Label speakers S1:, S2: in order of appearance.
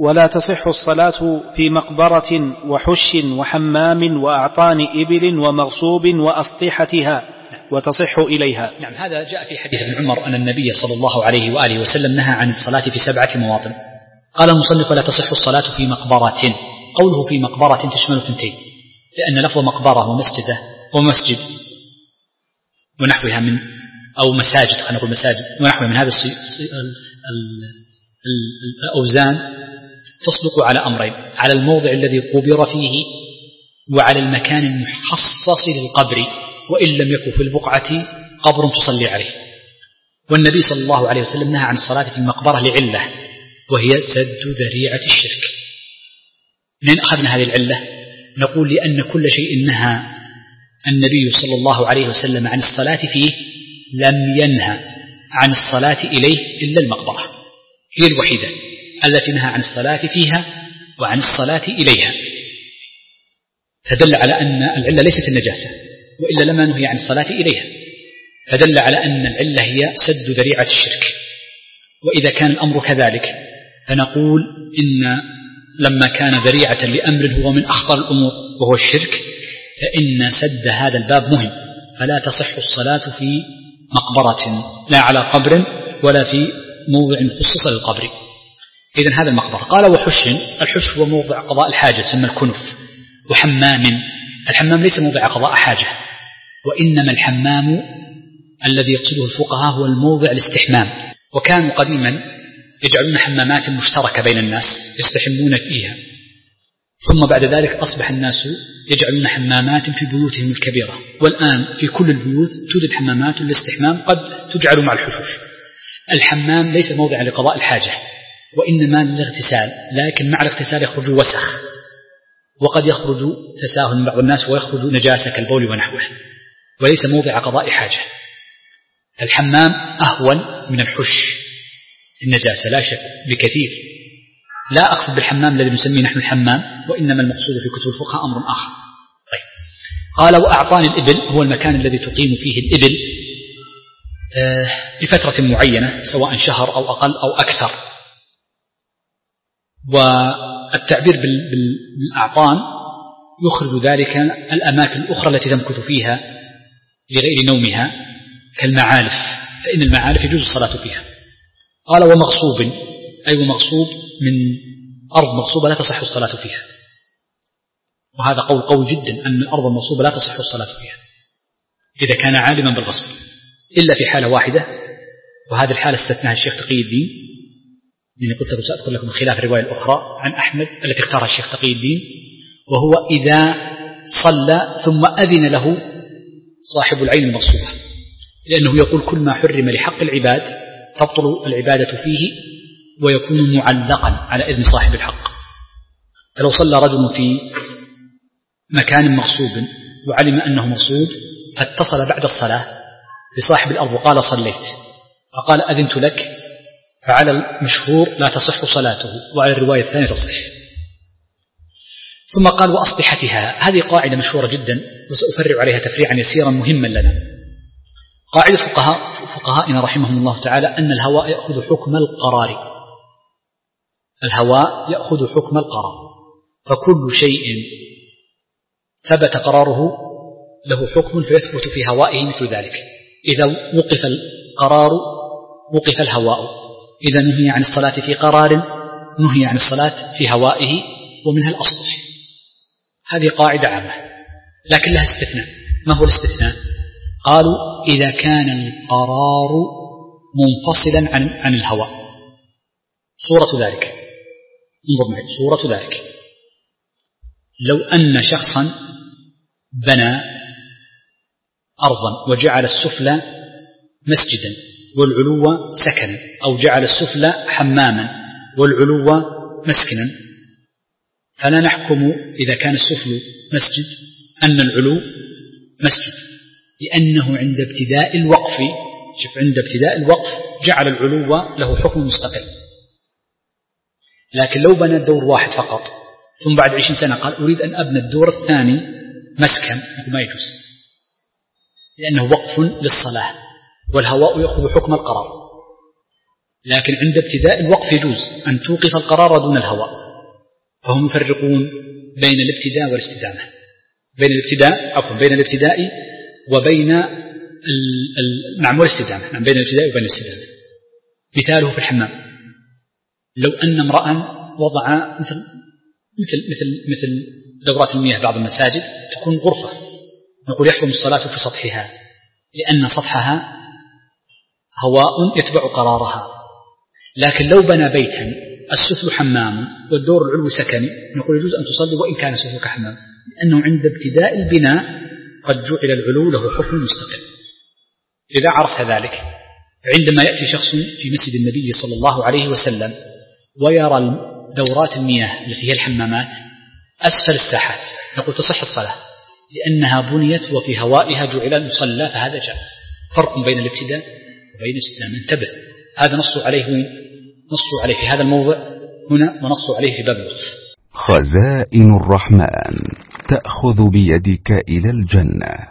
S1: ولا تصح الصلاة في مقبرة وحش وحمام وأعطان إبل ومغصوب وأسطحتها وتصح إليها.
S2: نعم، هذا جاء في حديث ابن عمر أن النبي صلى الله عليه وآله وسلم نهى عن الصلاة في 7 مواطن. قال المصنف: ولا تصح الصلاة في مقبرة. قوله في مقبرة تشمل 2، لأن لفظ مقبرة ومسجد ونحوها من أو مساجد، خلينا نقول مساجد ونحوها من هذا الأوزان تصدق على أمرين: على الموضع الذي قبر فيه، وعلى المكان المخصص للقبر، وإن لم يكن في البقعة قبر تصلي عليه. والنبي صلى الله عليه وسلم نهى عن الصلاة في المقبرة لعلة، وهي سد ذريعة الشرك. منين أخذنا هذه العلة؟ نقول لأن كل شيء نهى النبي صلى الله عليه وسلم عن الصلاة فيه لم ينهى عن الصلاة إليه إلا المقبرة، هي الوحيدة التي نهى عن الصلاة فيها وعن الصلاة إليها، فدل على أن العلة ليست النجاسة، وإلا لما نهي عن الصلاة إليها، فدل على أن العلة هي سد ذريعة الشرك. وإذا كان الأمر كذلك فنقول إن لما كان ذريعة لأمر هو من أخطر الأمور وهو الشرك، فإن سد هذا الباب مهم، فلا تصح الصلاة في مقبرة، لا على قبر ولا في موضع خصص للقبر. إذن هذا المقبرة. قال: وحش. الحش هو موضع قضاء الحاجة، يسمى الكنف. وحمام، الحمام ليس موضع قضاء حاجة، وإنما الحمام الذي يقصده الفقهاء هو الموضع الاستحمام. وكانوا قديما يجعلون حمامات مشتركة بين الناس يستحمون فيها، ثم بعد ذلك أصبح الناس يجعلون حمامات في بيوتهم الكبيرة، والآن في كل البيوت توجد حمامات للاستحمام قد تجعل مع الحشوش. الحمام ليس موضع لقضاء الحاجة، وإنما للاغتسال، لكن مع الاغتسال يخرج وسخ، وقد يخرج تساهل من بعض الناس ويخرج نجاسة كالبول ونحوه، وليس موضع قضاء حاجة. الحمام أهون من الحش النجاسة لا شك بكثير. لا أقصد بالحمام الذي نسميه نحن الحمام، وإنما المقصود في كتب الفقهاء أمر آخر. طيب. قال: وأعطان الإبل هو المكان الذي تقيم فيه الإبل لفترة معينة، سواء شهر أو أقل أو أكثر. والتعبير بالأعطان يخرج ذلك الأماكن الأخرى التي تمكث فيها لغير نومها كالمعالف، فإن المعالف يجوز الصلاة فيها. قال: ومغصوب، أي ومغصوب من أرض مغصوبة لا تصح الصلاة فيها. وهذا قول قوي جدا أن الأرض المغصوبة لا تصح الصلاة فيها إذا كان عالما بالغصب، إلا في حالة واحدة، وهذه الحالة استثناها الشيخ تقي الدين، لأني قلت له سأذكر لكم خلاف الرواية الأخرى عن أحمد التي اختارها الشيخ تقي الدين، وهو إذا صلى ثم أذن له صاحب العين المغصوبة، لأنه يقول: كل ما حرم لحق العباد تبطل العبادة فيه ويكون معلقا على إذن صاحب الحق. فلو صلى رجل في مكان مغصوب وعلم أنه مغصوب، فاتصل بعد الصلاة بصاحب الأرض وقال: صليت، فقال: أذنت لك، فعلى المشهور لا تصح صلاته، وعلى الرواية الثانية تصح. ثم قال: وأسطحتها. هذه قاعدة مشهورة جدا، وسأفرع عليها تفريعا يسيرا مهما لنا. قاعدة فقهائنا رحمهم الله تعالى أن الهواء يأخذ حكم القرار، الهواء يأخذ حكم القرار، فكل شيء ثبت قراره له حكم فيثبت في هوائه مثل ذلك. إذا وقف القرار وقف الهواء، إذا نهي عن الصلاة في قرار نهي عن الصلاة في هوائه، ومنها الأسطح. هذه قاعدة عامة، لكن لها استثناء. ما هو الاستثناء؟ قالوا: إذا كان القرار منفصلا عن الهواء. صورة ذلك، انظر معي، صورة ذلك: لو أن شخصا بنى أرضا وجعل السفلى مسجدا والعلو سكنا، أو جعل السفلى حماما والعلو مسكنا، فلا نحكم إذا كان السفل مسجد أن العلو مسجد، لأنه عند ابتداء الوقف، شوف، عند ابتداء الوقف جعل العلو له حكم مستقل. لكن لو بنى دور واحد فقط ثم بعد 20 سنة قال: أريد أن أبنى الدور الثاني مسكن، ما يجوز، لأنه وقف للصلاة، والهواء يأخذ حكم القرار. لكن عند ابتداء الوقف يجوز أن توقف القرار دون الهواء. فهم يفرقون بين الابتداء والاستدامة، بين الابتداء وبين والاستدامة، بين الابتداء وبين الاستدامة. مثاله في الحمام، لو أن امرأ وضع مثل دورات المياه بعض المساجد تكون غرفة، نقول يحرم الصلاة في سطحها لأن سطحها هواء يتبع قرارها. لكن لو بنى بيتا السفل حمام والدور العلوي سكني، نقول يجوز أن تصلي وإن كان سفلك حمام، لأنه عند ابتداء البناء قد جعل العلو له حكم مستقل. إذا عرفت ذلك، عندما يأتي شخص في مسجد النبي صلى الله عليه وسلم ويرى دورات المياه التي هي الحمامات أسفل الساحات، نقول تصح الصلاة لأنها بنيت وفي هوائها جعل المصلى، فهذا جائز. فرق بين الابتداء وبين الاستدامة. انتبه، هذا نص عليه في هذا الموضع هنا، ونص عليه في باب الوقف.
S3: خزائن الرحمن تأخذ بيدك إلى الجنة.